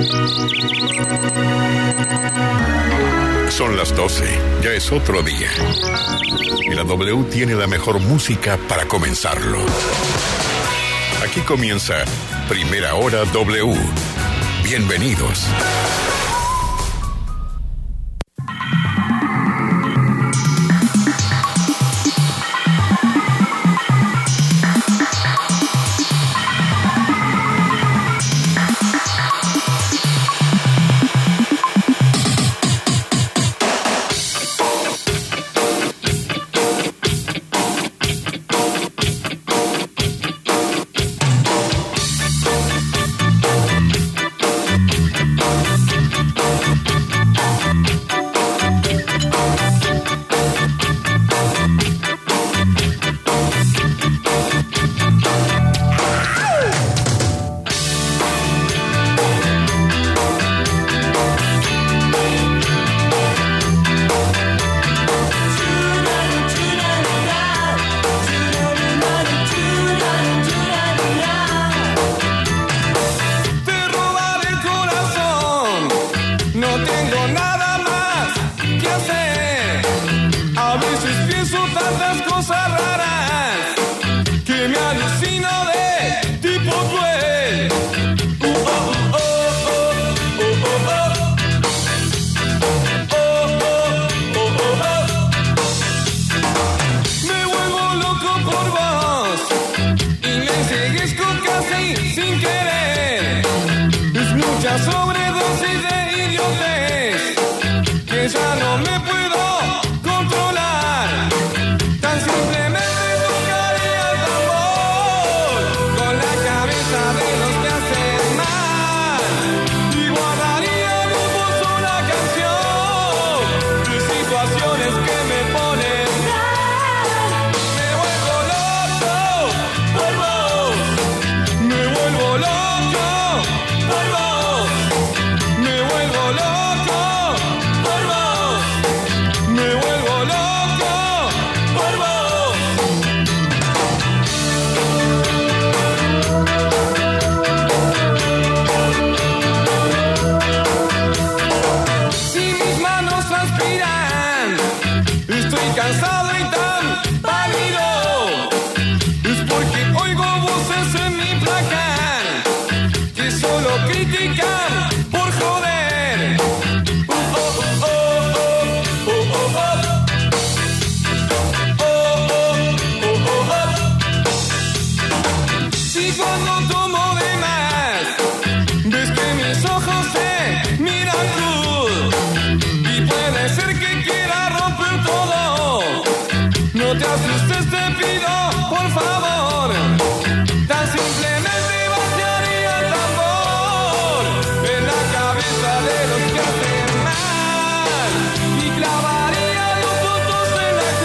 Son las 12, ya es otro día. Y la W tiene la mejor música para comenzarlo. Aquí comienza Primera Hora W. Bienvenidos.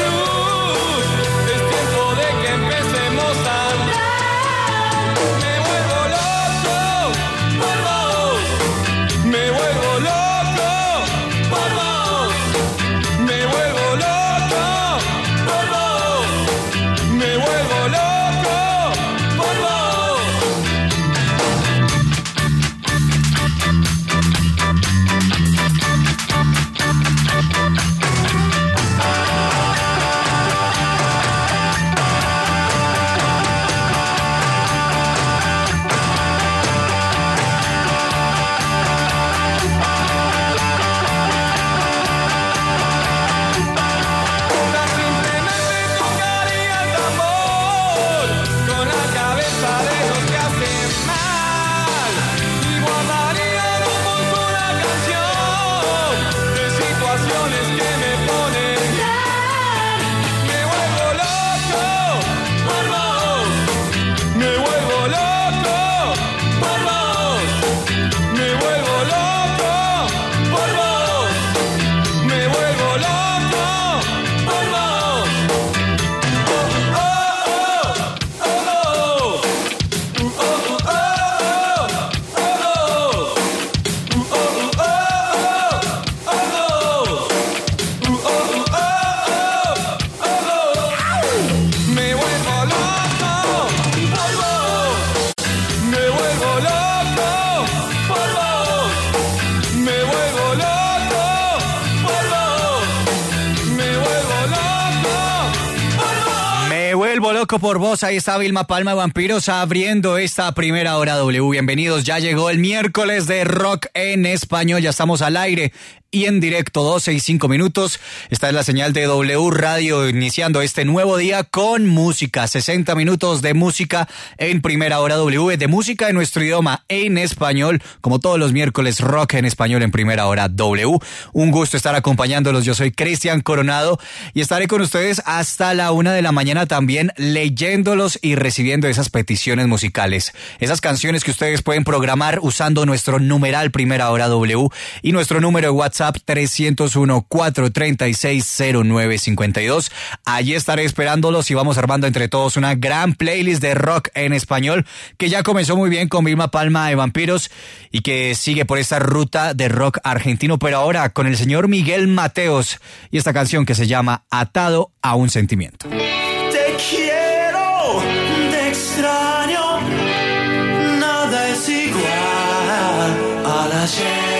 Me Loco por Vos, ahí está Vilma Palma de Vampiros abriendo esta primera hora W. Bienvenidos, ya llegó el miércoles de rock en español, ya estamos al aire y en directo, 12:05. Esta es la señal de W Radio, iniciando este nuevo día con música, 60 minutos de música en primera hora W, de música en nuestro idioma en español, como todos los miércoles, rock en español en primera hora W. Un gusto estar acompañándolos, yo soy Cristian Coronado y estaré con ustedes hasta la 1 de la mañana también leyéndolos y recibiendo esas peticiones musicales, esas canciones que ustedes pueden programar usando nuestro numeral primera hora W y nuestro número de WhatsApp 301-436-0952. Allí estaré esperándolos y vamos armando entre todos una gran playlist de rock en español que ya comenzó muy bien con Vilma Palma de Vampiros y que sigue por esta ruta de rock argentino, pero ahora con el señor Miguel Mateos y esta canción que se llama Atado a un sentimiento. Te quiero, te extraño, nada es igual al ayer.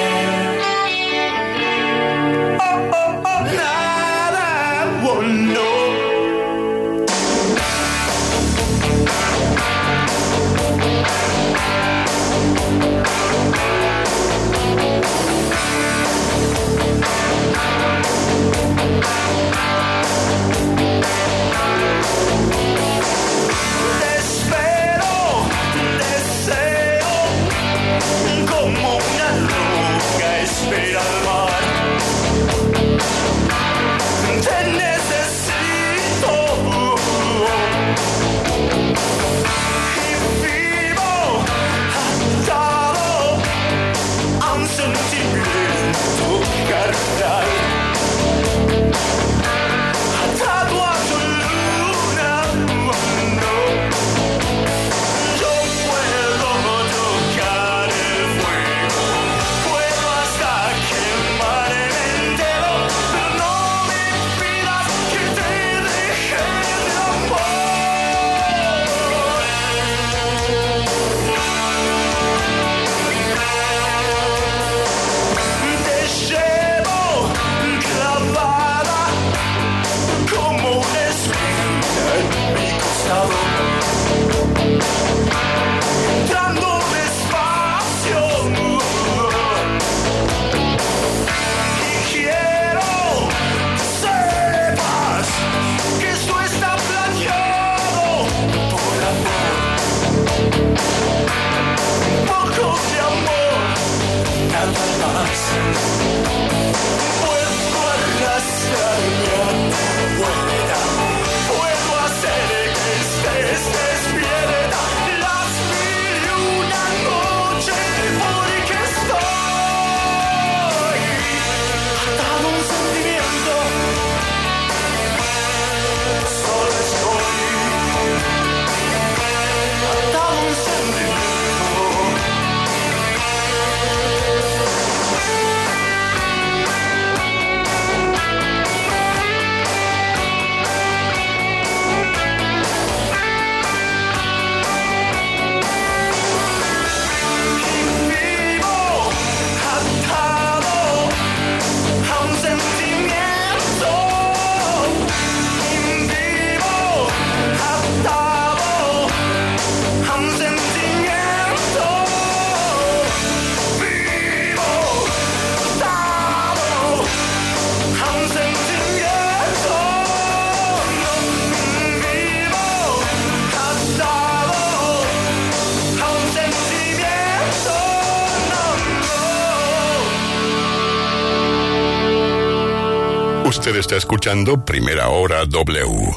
Usted está escuchando Primera Hora W.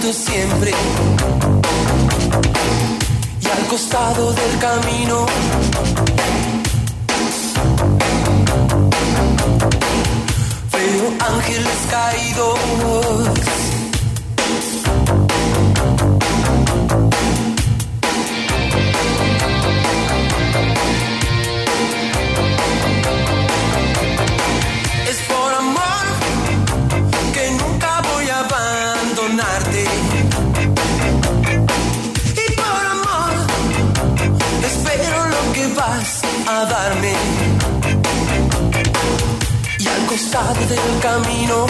juntos siempre. Y al costado del camino veo ángeles caídos. Es por amor que nunca voy a abandonarte. Y por amor espero lo que vas a darme. Y al costado del camino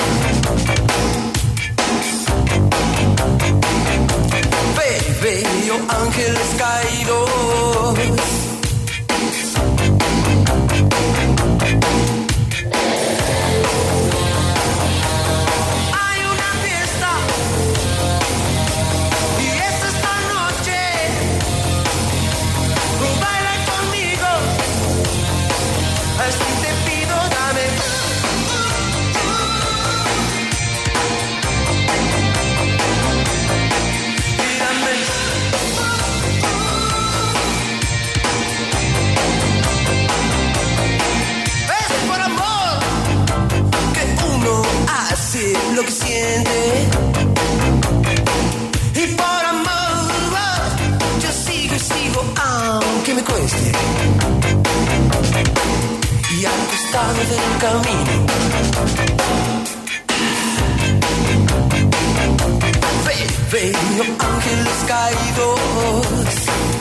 veo ángeles caídos. Hay una fiesta y es esta noche. Baila conmigo, así te pido, dame. Lo que siente. Y por amor yo sigo y sigo aunque me cueste. Y al costado del camino veo ángeles caídos.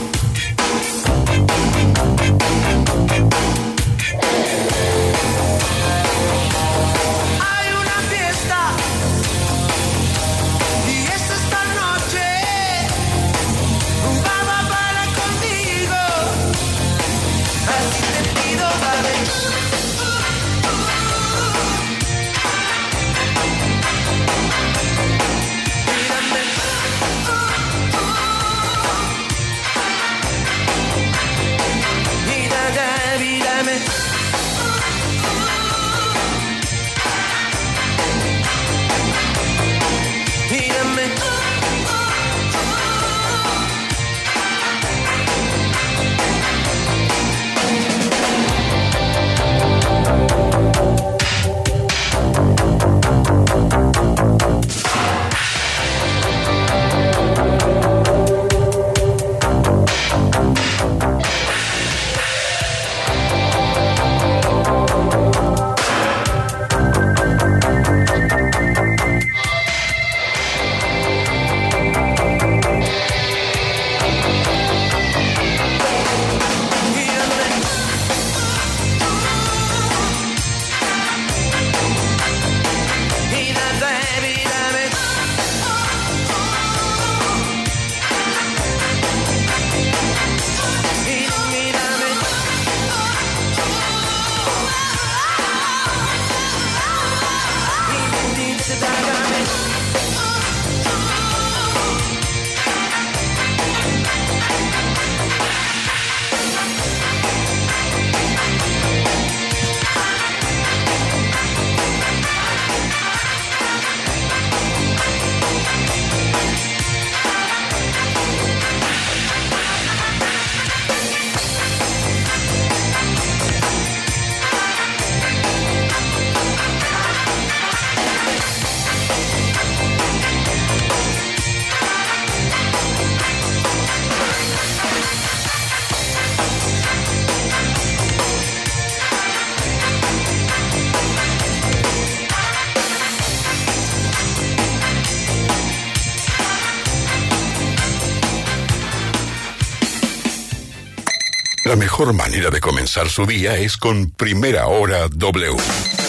La mejor manera de comenzar su día es con Primera Hora W.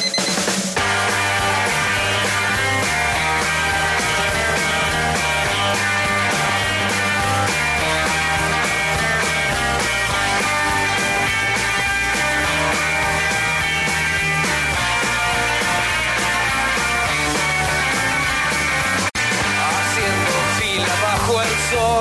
Haciendo fila bajo el sol,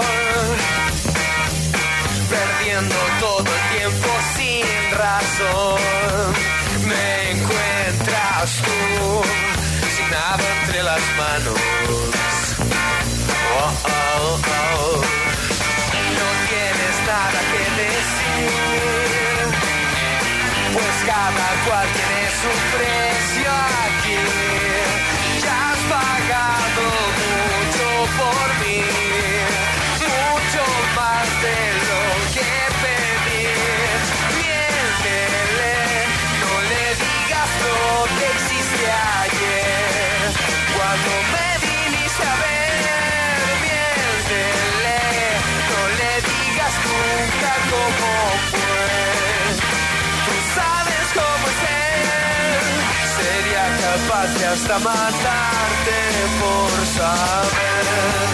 perdiendo todo el tiempo sin razón. Me encuentras tú, sin nada entre las manos, No tienes nada que decir, pues cada cual tiene su precio aquí. Ya has pagado mucho por mí, mucho más de lo que pedí. Miéntele, no le digas lo que hiciste ayer cuando me viniste a ver. Miéntele, no le digas nunca cómo fue. Tú sabes cómo es él, sería capaz de hasta matarte por saber.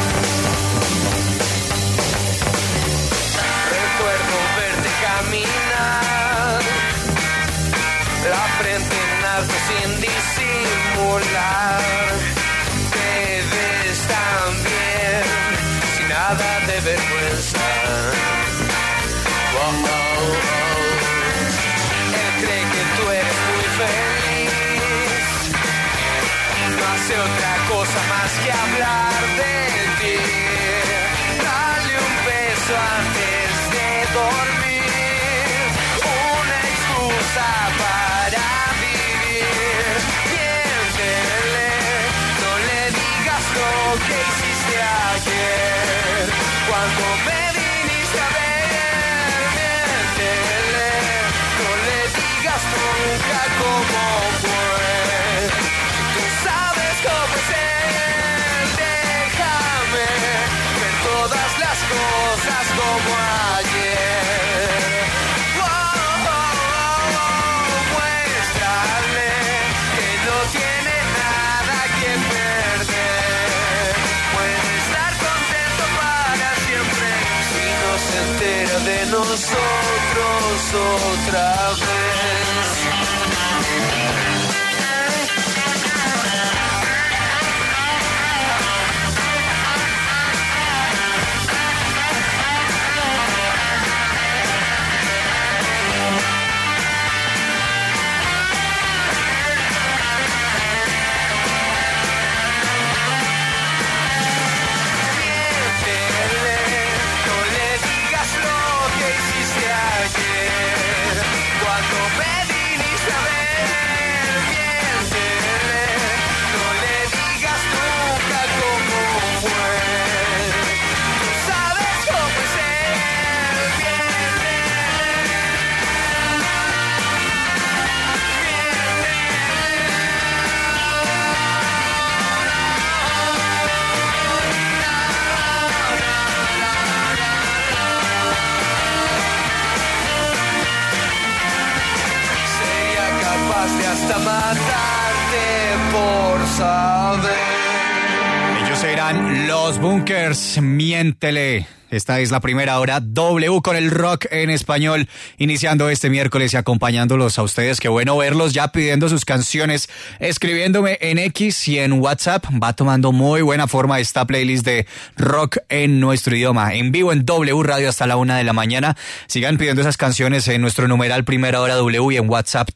Recuerdo verte caminar, la frente en alto sin disimular. Te ves tan bien, sin nada de vergüenza. Oh, oh, oh. Él cree que tú eres muy feliz, no hace otra cosa más que hablar de ti. Dale un beso antes de dormir, una excusa para vivir. Miéntele, no le digas lo que hiciste ayer cuando me viniste a ver. Miéntele, no le digas nunca cómo fue. Tú sabes cómo es él, déjame ver todas las cosas como ayer. Oh, oh, oh, oh, muéstrale que no tiene nada que perder. Puede estar contento para siempre si no se entera de nosotros otra vez. Miéntele, no le digas lo que hiciste ayer cuando me viniste a ver. Miéntele, no le digas nunca cómo fue. Tú sabes cómo es él. Miéntele, sería capaz de hasta matarte por saber. Ellos eran Los Bunkers, Miéntele. Esta es la primera hora W con el rock en español, iniciando este miércoles y acompañándolos a ustedes. Qué bueno verlos ya pidiendo sus canciones, escribiéndome en X y en WhatsApp. Va tomando muy buena forma esta playlist de rock en nuestro idioma. En vivo en W Radio hasta la 1 de la mañana. Sigan pidiendo esas canciones en nuestro numeral primera hora W y en WhatsApp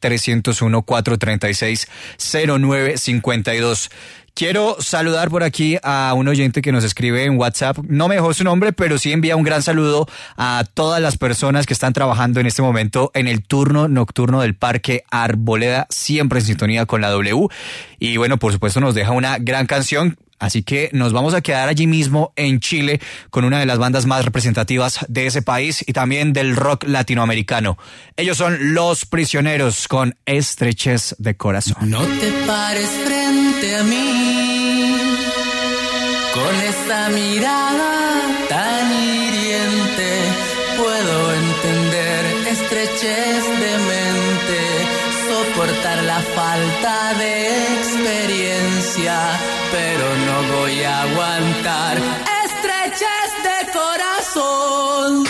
301-436-0952. Quiero saludar por aquí a un oyente que nos escribe en WhatsApp. No me dejó su nombre, pero sí envía un gran saludo a todas las personas que están trabajando en este momento en el turno nocturno del Parque Arboleda, siempre en sintonía con la W. Y bueno, por supuesto nos deja una gran canción. Así que nos vamos a quedar allí mismo en Chile con una de las bandas más representativas de ese país y también del rock latinoamericano. Ellos son Los Prisioneros con Estrechez de Corazón. No te pares frente a mí con esa mirada tan hiriente. Puedo entender estrechez de mente, soportar la falta de experiencia, pero no voy a aguantar estrechez de corazón.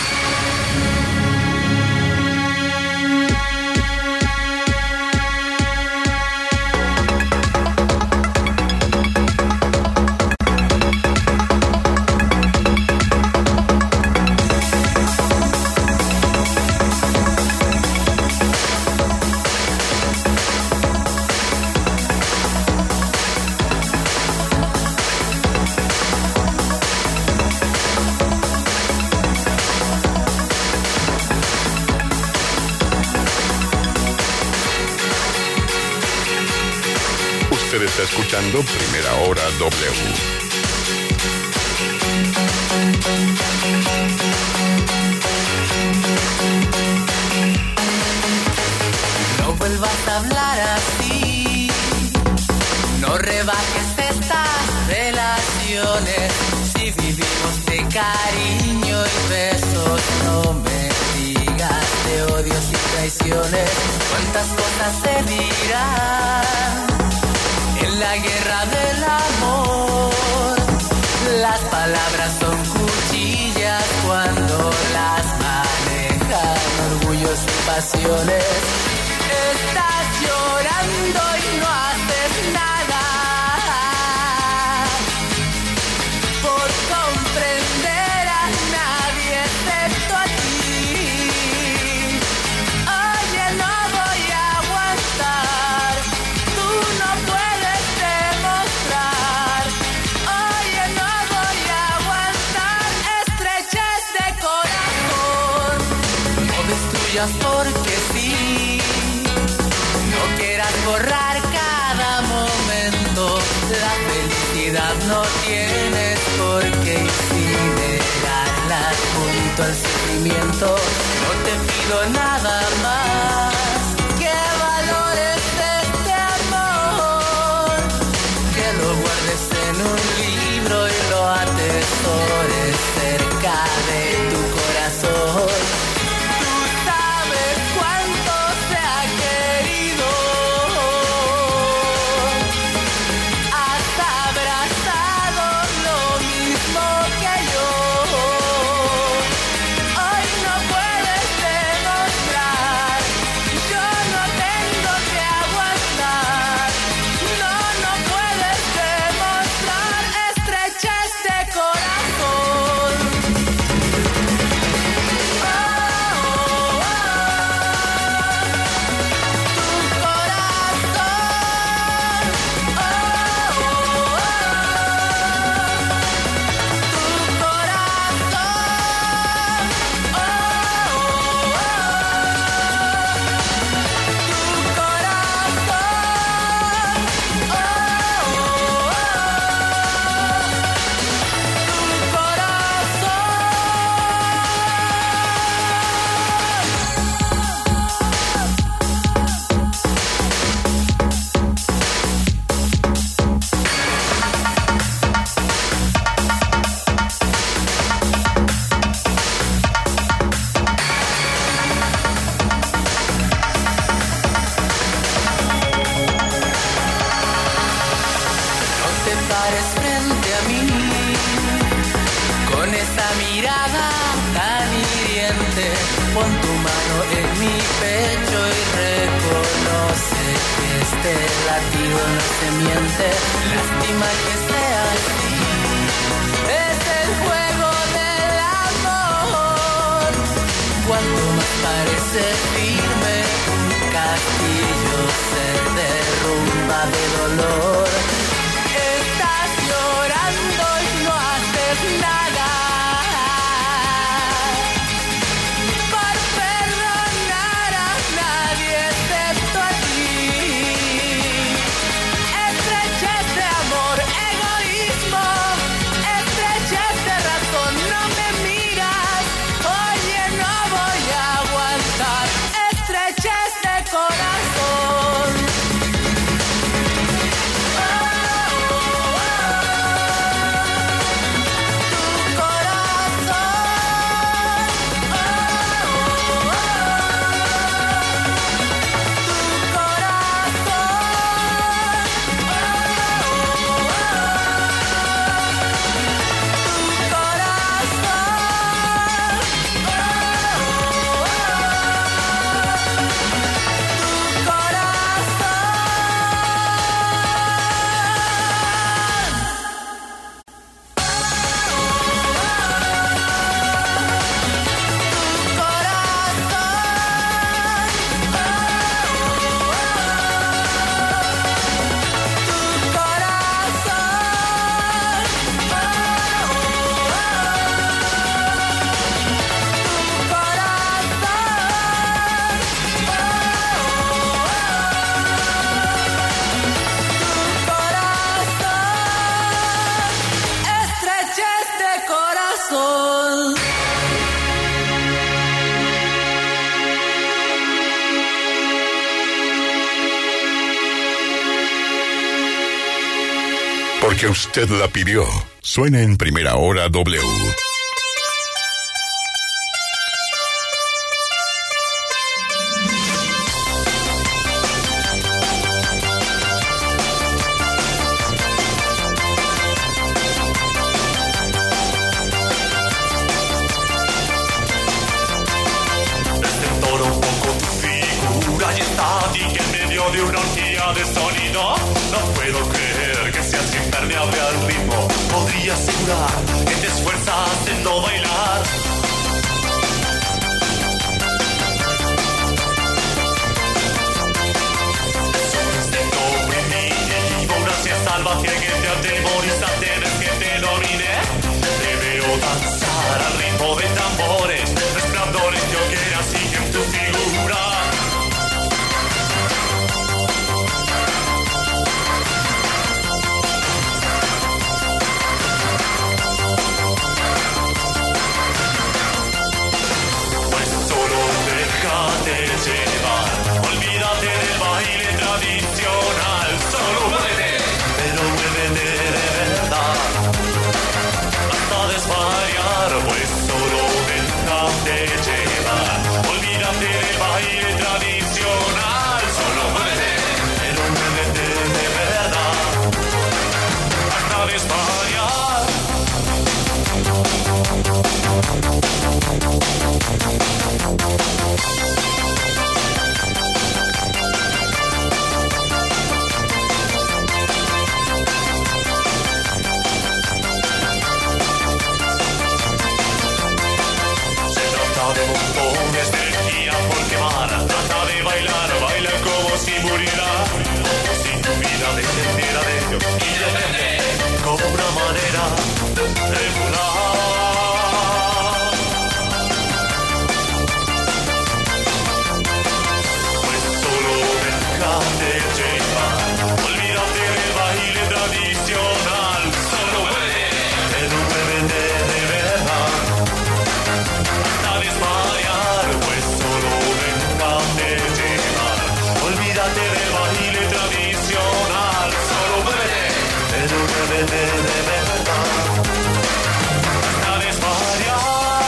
Está escuchando Primera Hora W. No vuelvas a hablar así, no rebajes estas relaciones. Si vivimos de cariño y besos, no me digas de odios y traiciones. Cuántas cosas se dirán en la guerra del amor. Las palabras son cuchillas cuando las manejan orgullos y pasiones. Estás llorando y no haces nada por comprender a nadie excepto a ti. Oye, no voy a aguantar, tú no puedes demostrar. Oye, no voy a aguantar estrechez de corazón. No destruyas porque sí, no quieras borrar cada momento. La felicidad no tienes por qué incinerarla junto al sufrimiento. No te pido nada más que valores este amor, que lo guardes en un libro y lo atesores cerca de tu corazón. Tú sabes cuánto se ha querido. Has abrazado lo mismo que yo. Hoy no puedes demostrar, yo no tengo que aguantar. No, no puedes demostrar estrechez de corazón. Oh, oh, oh. Tu corazón. Oh, oh, oh. Tu corazón. Oh, oh, oh. Tu No te pares frente a mí con esa mirada tan hiriente. Pon tu mano en mi pecho y reconoce que este latido no se miente. Lástima que sea así, es el juego del amor. Cuanto más parece firme un castillo, se derrumba de dolor. Estás llorando y no haces nada por perdonar a nadie excepto a ti. Estrechez de amor, egoísmo, estrechez de razón. No me miras, oye, no voy a aguantar estrechez de corazón. porque usted la pidió. Suena en Primera Hora W. De una orgía de sonido, no puedo creer que seas impermeable al ritmo. Podría asegurar que te esfuerzas en no bailar. Es un instinto primitivo, una ansia salvaje que te atemoriza, temes que te domine. Te veo danzar al ritmo de tambores, resplandores de hogueras siguen tu figura. Llevar. Olvídate del baile tradicional, solo muévete, pero muévete de verdad, hasta desvariar, pues solo déjate llevar. Olvídate del baile tradicional, solo muévete, pero muévete de verdad, hasta desvariar. De montones de energía por quemar, trata de bailar, baila como si muriera, como si tu vida dependiera de ello, y depende como una manera de volar. Pues solo déjate llevar, olvídate del baile tradicional, solo mueve, pero muévete de verdad. Desvariar, pues solo déjate llevar. Olvídate del baile tradicional, solo muévete, pero muévete de verdad, hasta desvariar.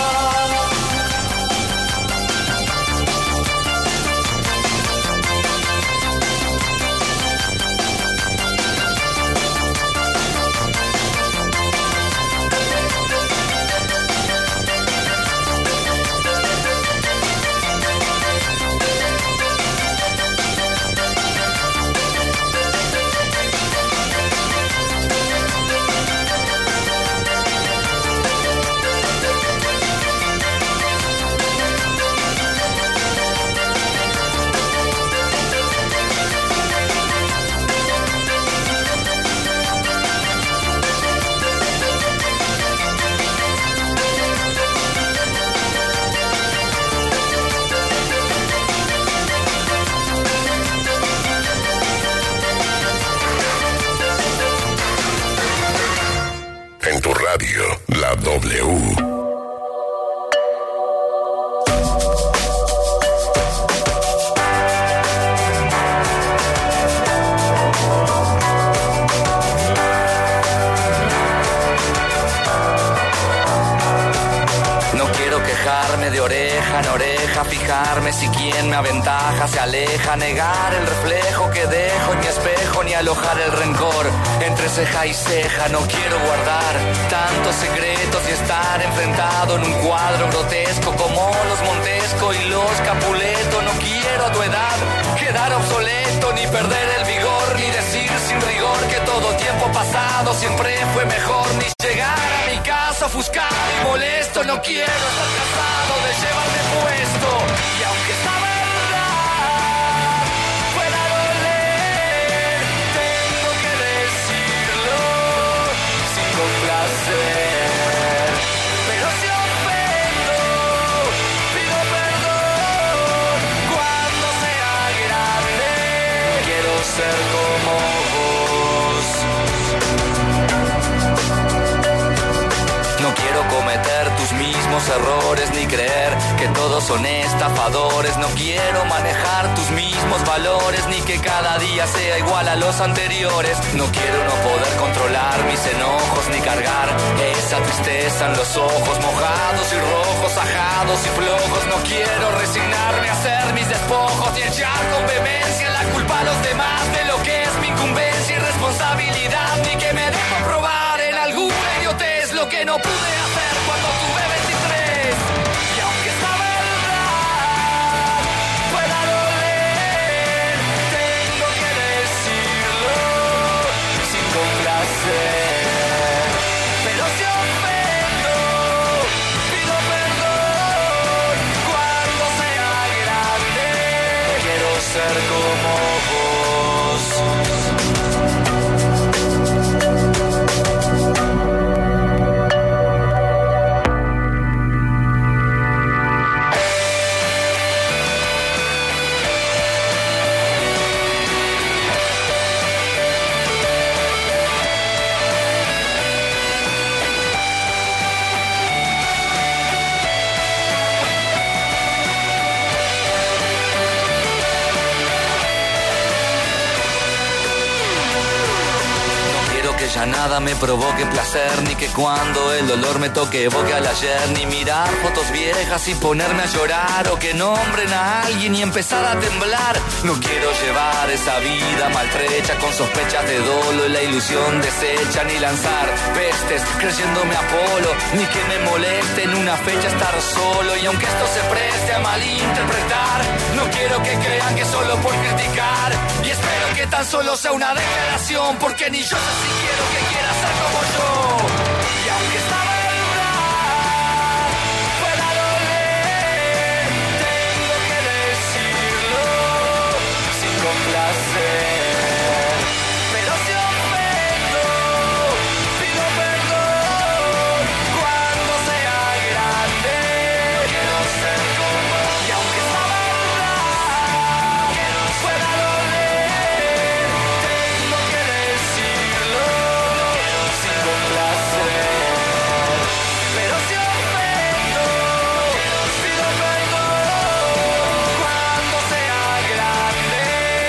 En tu radio, la W. De oreja en oreja, fijarme si quien me aventaja se aleja, negar el reflejo que dejo en mi espejo, ni alojar el rencor entre ceja y ceja. No quiero guardar tantos secretos y estar enfrentado en un cuadro grotesco como los Montesco y los Capuleto. No quiero a tu edad quedar obsoleto, ni perder el vigor, ni decir sin rigor que todo tiempo pasado siempre fue mejor, ni llegar a mi casa ofuscado y molesto. No quiero estar cansado de llevarme puesto, y aunque esta verdad pueda doler, tengo que decirlo sin complacer. Pero si ofendo, pido perdón cuando sea grande. Quiero ser como vos. No quiero cometer tus mismos mismos errores, ni creer que todos son estafadores. No quiero manejar tus mismos valores, ni que cada día sea igual a los anteriores. No quiero no poder controlar mis enojos, ni cargar esa tristeza en los ojos, mojados y rojos, ajados y flojos. No quiero resignarme a hacer mis despojos y echar con vehemencia la culpa a los demás de lo que es mi incumbencia y responsabilidad, ni que me dejo probar en alguna idiotez lo que no pude hacer cuando tuve 23. Y aunque esta verdad pueda doler, tengo que decirlo sin complacer. Pero si ofendo, pido perdón cuando sea grande. Quiero ser como vos. Ya nada me provoque placer, ni que cuando el dolor me toque evoque al ayer, ni mirar fotos viejas y ponerme a llorar, o que nombren a alguien y empezar a temblar. No quiero llevar esa vida maltrecha con sospechas de dolo y la ilusión deshecha, ni lanzar pestes creyéndome Apolo, ni que me moleste en una fecha estar solo. Y aunque esto se preste a malinterpretar, no quiero que crean que solo por criticar, y espero que tan solo sea una declaración, porque ni yo sé si quiero que quiera ser como yo. Y aunque esta verdad pueda doler, tengo que decirlo sin complacer. Pero si ofendo, pido perdón cuando sea grande. Quiero ser como. Y aunque esta verdad pueda doler, tengo que decirlo sin complacer. Pero si ofendo, pido perdón cuando sea grande.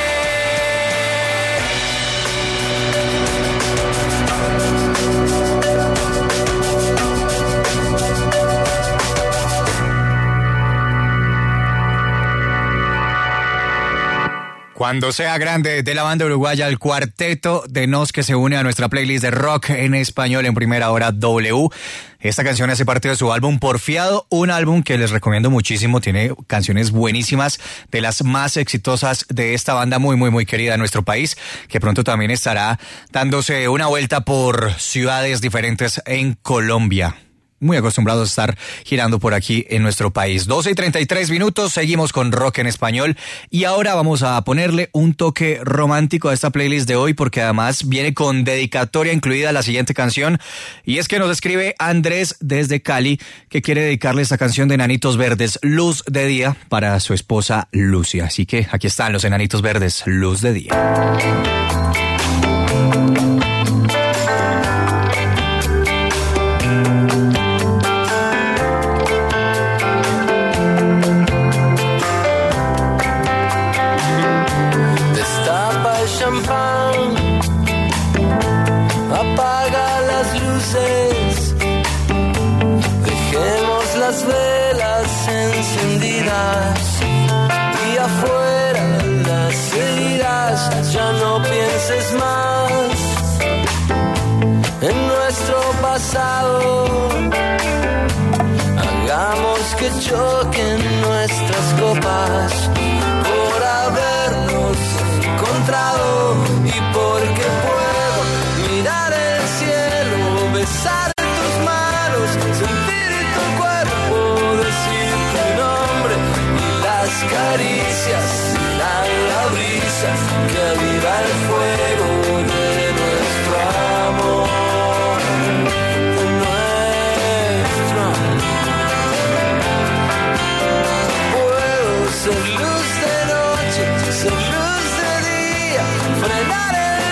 Cuando sea grande, de la banda uruguaya El Cuarteto de Nos, que se une a nuestra playlist de rock en español en primera hora W. Esta canción hace parte de su álbum Porfiado, un álbum que les recomiendo muchísimo. Tiene canciones buenísimas, de las más exitosas de esta banda muy, muy, muy querida en nuestro país, que pronto también estará dándose una vuelta por ciudades diferentes en Colombia. Muy acostumbrados a estar girando por aquí en nuestro país. 12:33, seguimos con rock en español y ahora vamos a ponerle un toque romántico a esta playlist de hoy, porque además viene con dedicatoria incluida la siguiente canción, y es que nos escribe Andrés desde Cali, que quiere dedicarle esta canción de Enanitos Verdes, Luz de Día, para su esposa Lucia. Así que aquí están los Enanitos Verdes, Luz de Día. Champán, apaga las luces, dejemos las velas encendidas y afuera las heridas. Ya no pienses más en nuestro pasado, hagamos que choquen nuestras copas por habernos encontrado, y porque puedo mirar el cielo, besar tus manos, sentir tu cuerpo, decir tu nombre, y las caricias dan la brisa que aviva el fuego de nuestro amor, de nuestro amor. Puedo ser luz de noche, ser luz de día, frenar el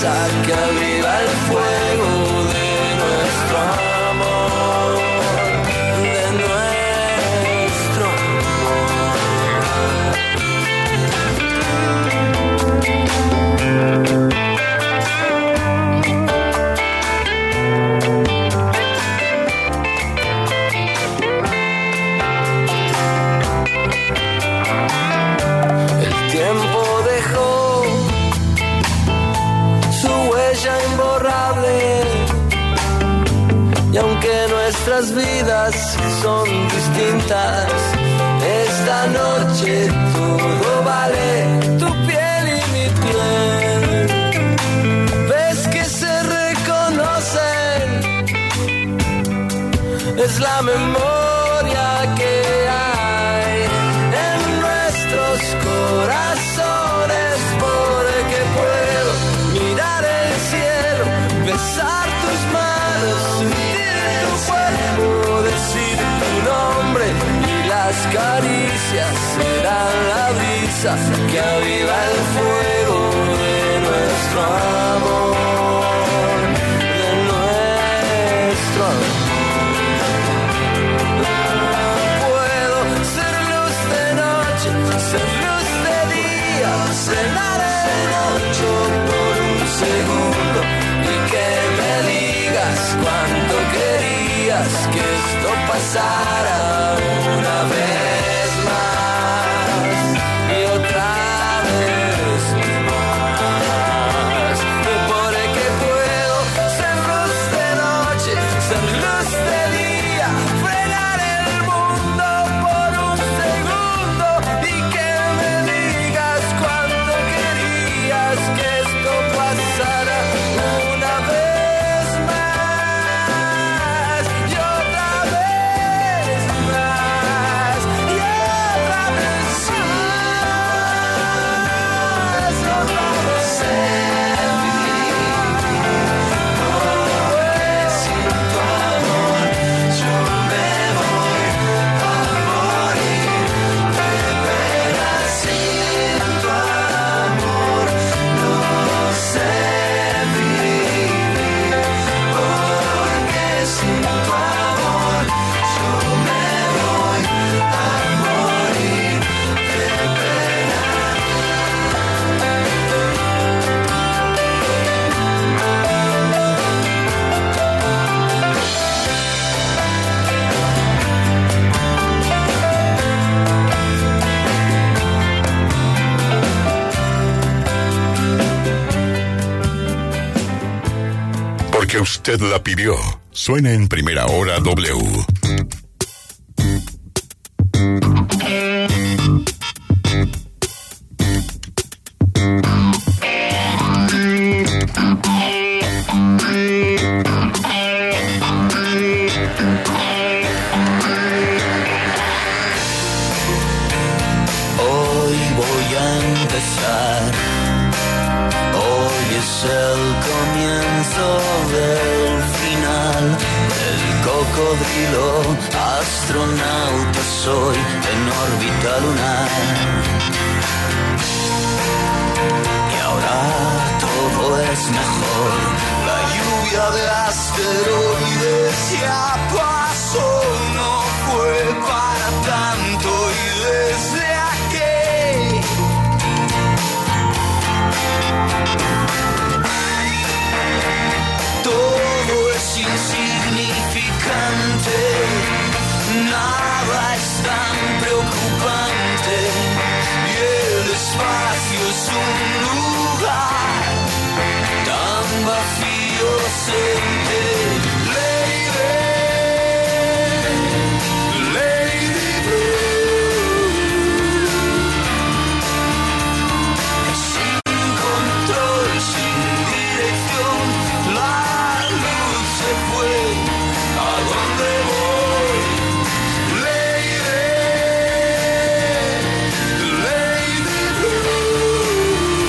brisa que aviva el fuego de nuestro amor, de nuestro El tiempo dejó su huella imborrable, y aunque nuestras vidas son distintas, esta noche todo vale, tu piel y mi piel. ¿Ves que se reconocen? Es la memoria que hay en nuestros corazones, porque puedo mirar el cielo, besar tus manos, sentir tu cuerpo, decir tu nombre, y las caricias serán la brisa que aviva el fuego de nuestro amor, de nuestro amor. Puedo ser luz de noche, ser luz de día, cenar el ocho por un segundo, y que me digas cuánto querías que esto pasara una vez más y otra vez más. Porque puedo ser luz de noche, ser luz de día, frenar el mundo por un segundo, y que me digas cuánto querías que esto pasara una vez más y otra vez más y otra vez más, otra vez. Sin tu amor yo me voy a morir de pena. Sin tu amor no sé vivir, porque sin tu amor yo me voy a morir de pena. Porque usted la pidió. Suena en Primera Hora W. Hoy voy a empezar. Hoy es el comienzo del final. El cocodrilo astronauta soy en órbita lunar. Y ahora todo es mejor. La lluvia de asteroides ya pasó. No fue para tanto, y desde aquí todo es insignificante, nada es tan preocupante, y el espacio es un lugar tan vacío, senté. Lady Blue, sin control, sin dirección, la luz se fue. ¿A dónde voy? Lady Blue.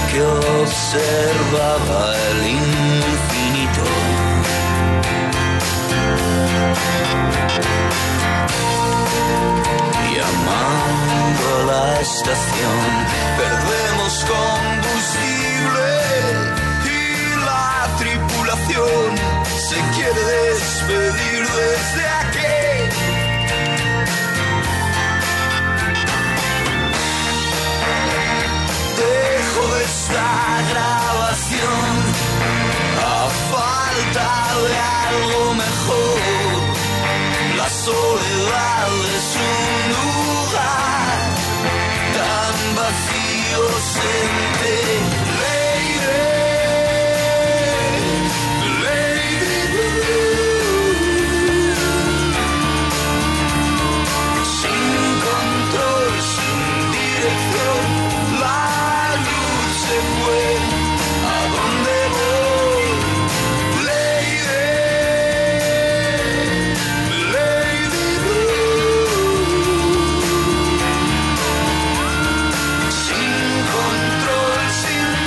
que observaba el infinito. Llamando a la estación, perdemos combustible y la tripulación se quiere despedir desde aquí. Dejo esta grabación a falta de algo mejor. La soledad es un lugar tan vacío, senté Lady Blue. Sin control, sin dirección, la luz se fue. ¿A dónde voy? Lady Blue. Sin control, sin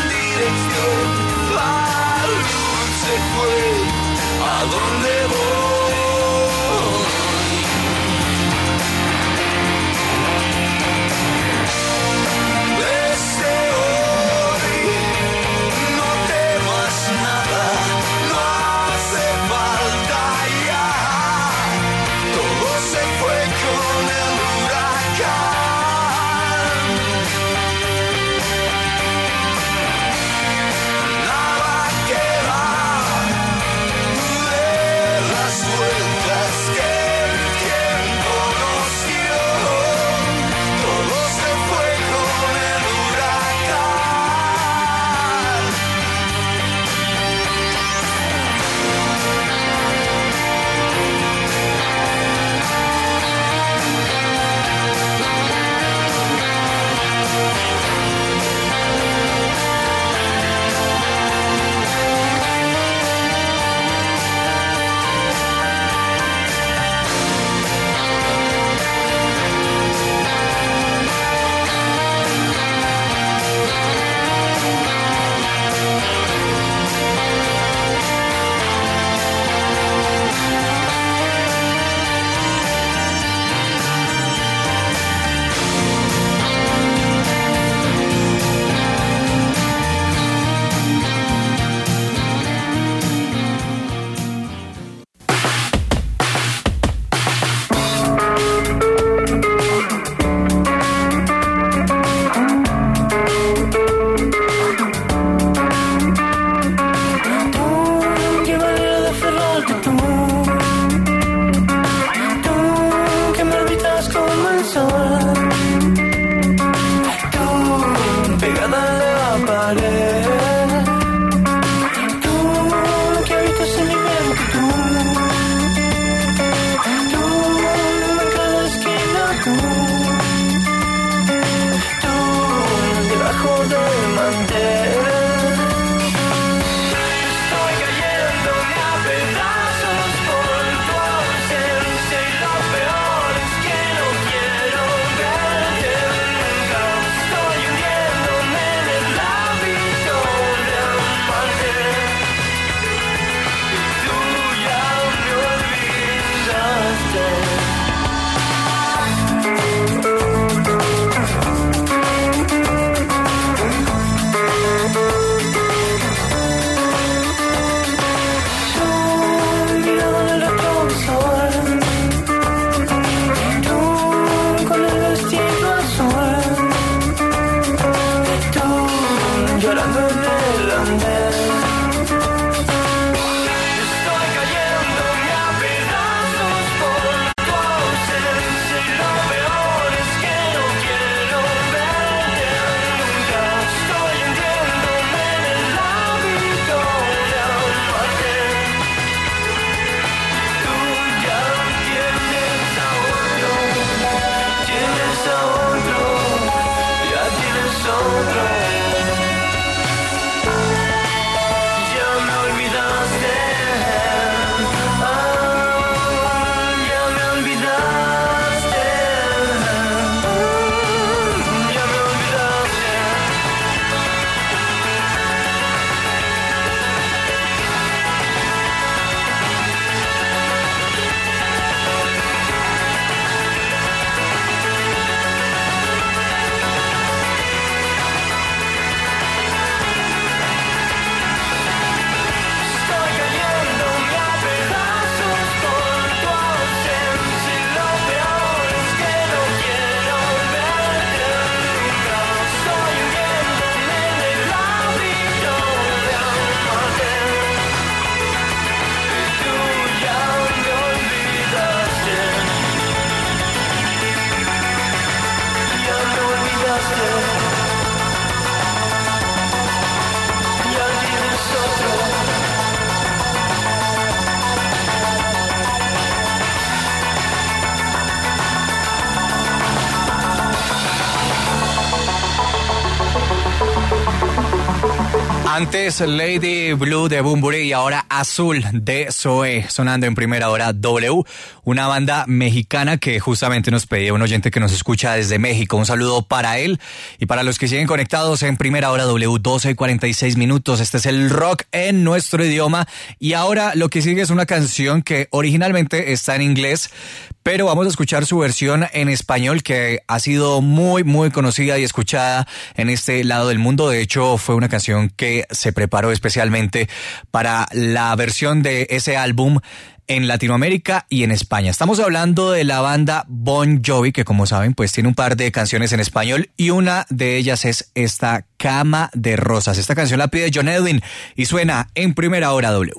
Antes Lady Blue de Bunbury y ahora Azul de Zoé, sonando en primera hora W, una banda mexicana que justamente nos pedía un oyente que nos escucha desde México. Un saludo para él y para los que siguen conectados en primera hora W, 12:46 minutos. Este es el rock en nuestro idioma y ahora lo que sigue es una canción que originalmente está en inglés, pero vamos a escuchar su versión en español, que ha sido muy, muy conocida y escuchada en este lado del mundo. De hecho, fue una canción que se preparó especialmente para la versión de ese álbum en Latinoamérica y en España. Estamos hablando de la banda Bon Jovi, que como saben, pues tiene un par de canciones en español y una de ellas es esta Cama de Rosas. Esta canción la pide John Edwin y suena en primera hora W.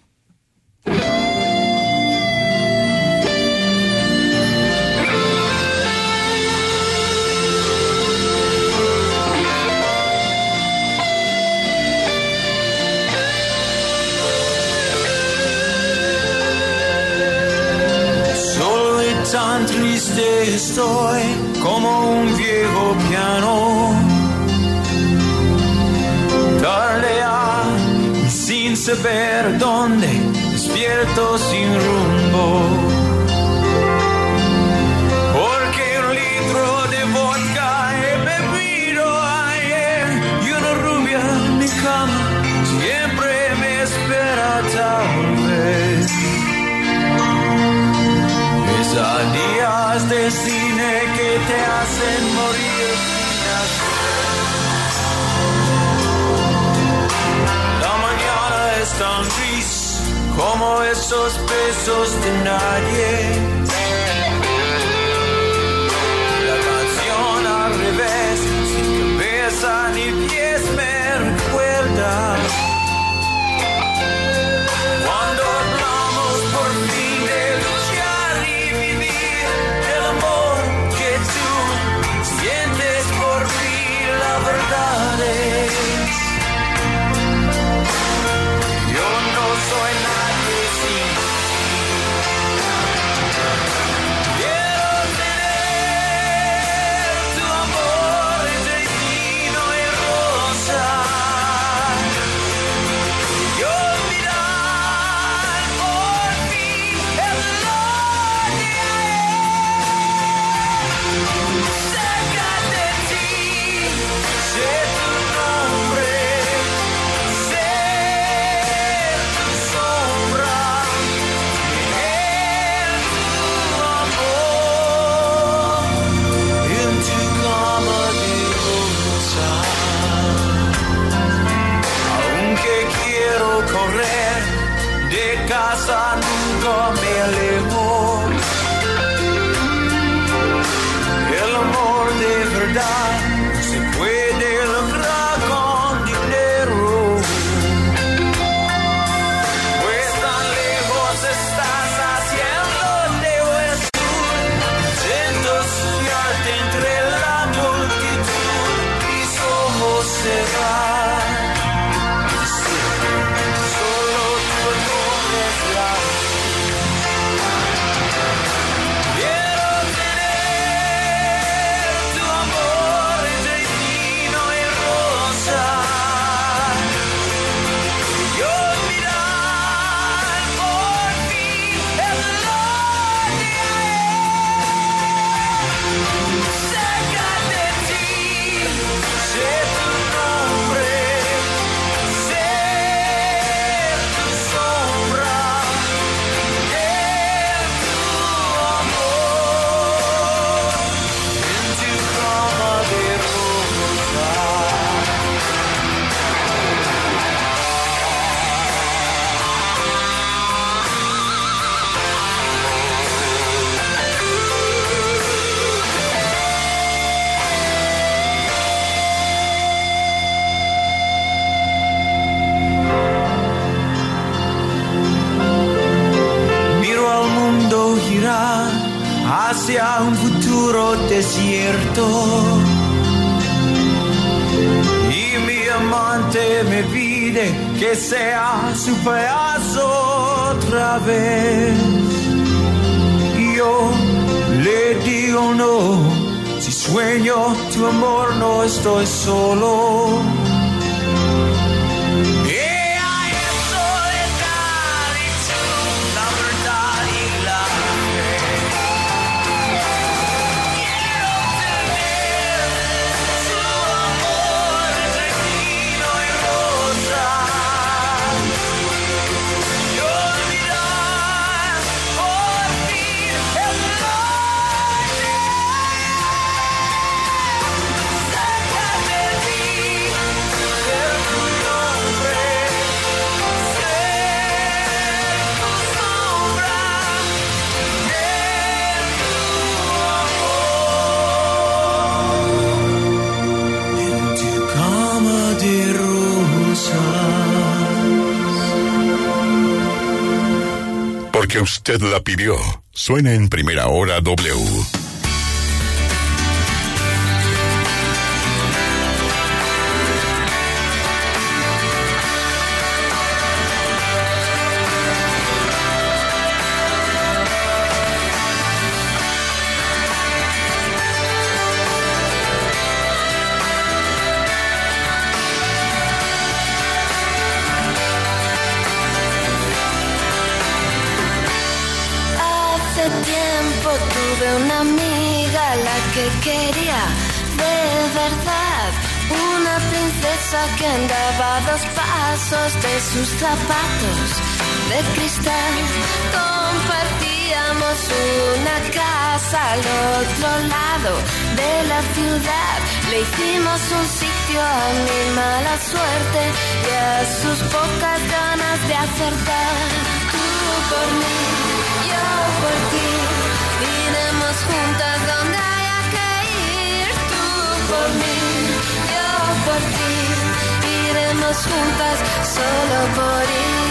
Tan triste estoy como un viejo piano. Tardea y sin saber dónde, despierto sin rumbo. Porque un litro de vodka he bebido ayer y una rubia en mi cama siempre me espera tal vez. Días de cine que te hacen morir. La mañana es tan gris como esos besos de nadie. La canción al revés, sin cabeza ni pies me recuerda. Cuando hablamos por fin de luchar y vivir el amor que tú sientes por mí, la verdad es, yo no soy nadie sin ti. Quiero tener tu amor entre vino y rosa y olvidar por fin el dolor que hay. Cerca de ti, sé tu nombre, sé tu sombra, tener tu amor en tu cama de rosa. Aunque quiero correr de casa, nunca me alejo. El amor de verdad no se puede lograr con dinero. Pues tan lejos estás haciéndote el sur. Intento soñarte entre la multitud, mis ojos cerrar. Solo tú conoces la quiero tener tu amor entre vino y rosa y olvidar por fin el dolor que hay. Cerca de ti, sé tu nombre, sé tu sombra, tener tu amor en tu cama de rosa. Miro al mundo girar hacia un futuro desierto y mi amante me pide que sea su pedazo otra vez. Y yo le digo no, si sueño tu amor no estoy solo. porque usted la pidió. Suena en Primera Hora W. Una amiga la que quería de verdad, una princesa que andaba a 2 pasos de sus zapatos de cristal. Compartíamos una casa al otro lado de la ciudad. Le hicimos un sitio a mi mala suerte y a sus pocas ganas de acertar. Tú por mí, yo por ti. Iremos juntas donde haya que ir, tú por mí, yo por ti. Iremos juntas solo por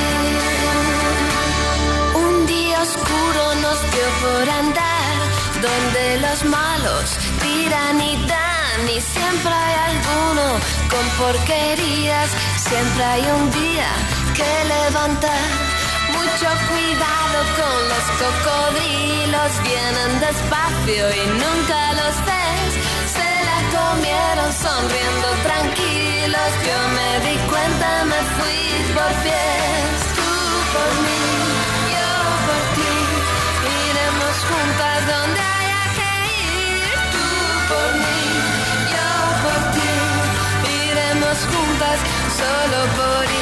ir. Un día oscuro nos dio por andar donde los malos tiran y dan, y siempre hay alguno con porquerías. Siempre hay un día que levantar. Mucho cuidado con los cocodrilos, vienen despacio y nunca los ves. Se la comieron sonriendo tranquilos, yo me di cuenta, me fui por pies. Tú por mí, yo por ti, iremos juntas donde haya que ir. Tú por mí, yo por ti, iremos juntas solo por ir.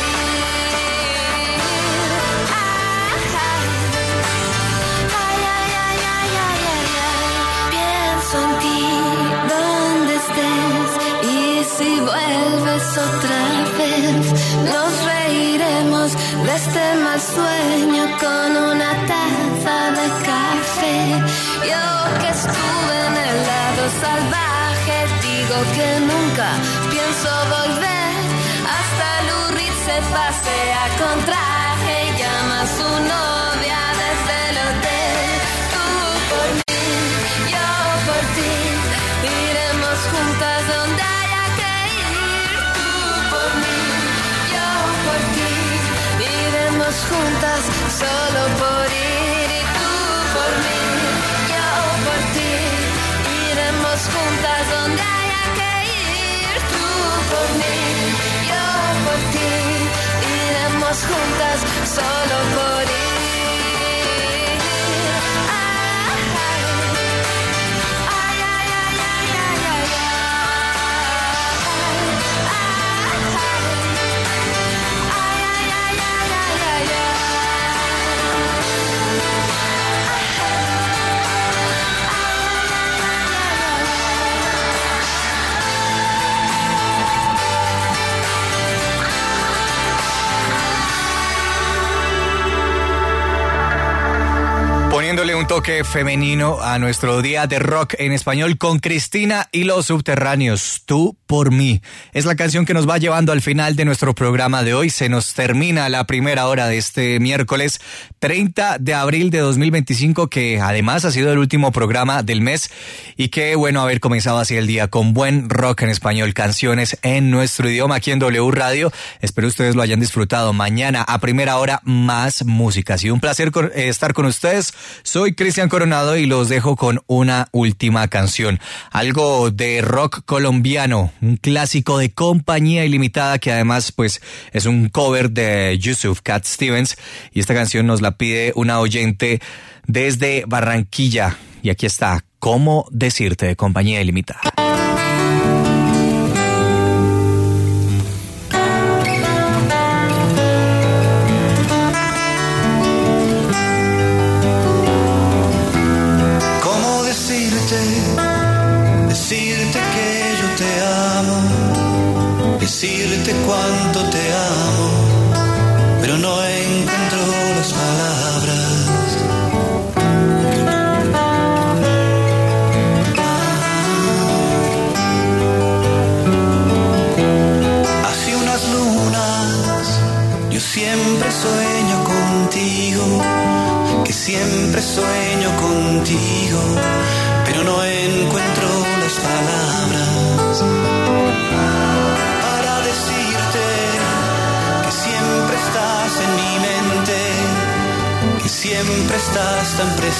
Si vuelves otra vez, nos reiremos de este mal sueño con una taza de café. Yo que estuve en el lado salvaje, digo que nunca pienso volver. Hasta Lurrit se pasea con traje y llama a su novia desde el hotel. Tú por mí, yo por ti, iremos juntas donde juntas solo por ir, y tú por mí, yo por ti. Iremos juntas donde haya que ir, tú por mí, yo por ti. Iremos juntas solo por ir. Poniéndole un toque femenino a nuestro día de rock en español con Cristina y los Subterráneos, Tú por mí. Es la canción que nos va llevando al final de nuestro programa de hoy. Se nos termina la primera hora de este miércoles 30 de abril de 2025, que además ha sido el último programa del mes, y qué bueno haber comenzado así el día con buen rock en español, canciones en nuestro idioma aquí en W Radio. Espero ustedes lo hayan disfrutado. Mañana a primera hora más música. Ha sido un placer estar con ustedes. Soy Cristian Coronado y los dejo con una última canción. Algo de rock colombiano, un clásico de Compañía Ilimitada, que además pues es un cover de Yusuf Cat Stevens, y esta canción nos la pide una oyente desde Barranquilla. Y aquí está, ¿Cómo decirte?, de Compañía Ilimitada. Decirte que yo te amo, decirte cuánto te amo, pero no encuentro las palabras.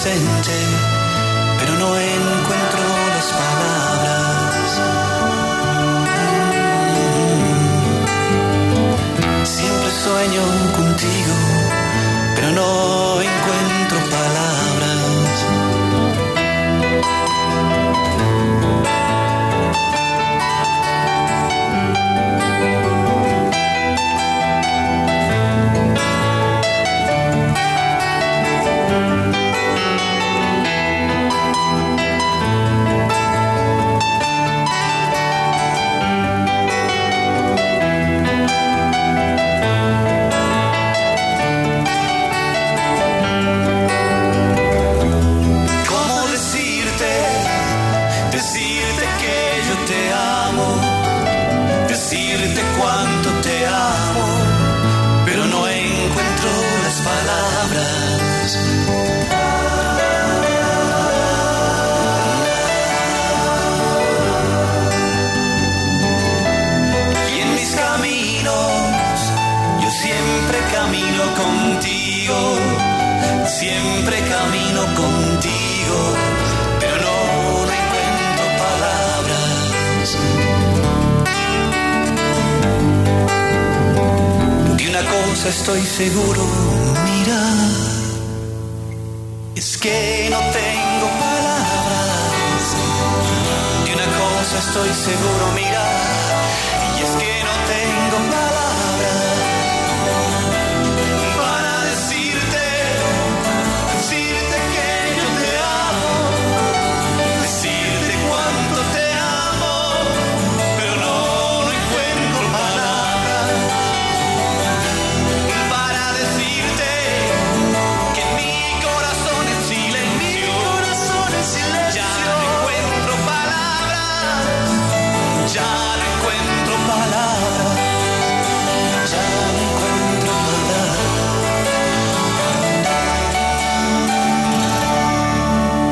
presente, pero no encuentro las palabras. Siempre sueño contigo, pero no encuentro palabras. Siempre camino contigo, pero no encuentro palabras. De una cosa estoy seguro, mira, es que no tengo palabras. De una cosa estoy seguro, mira, y es que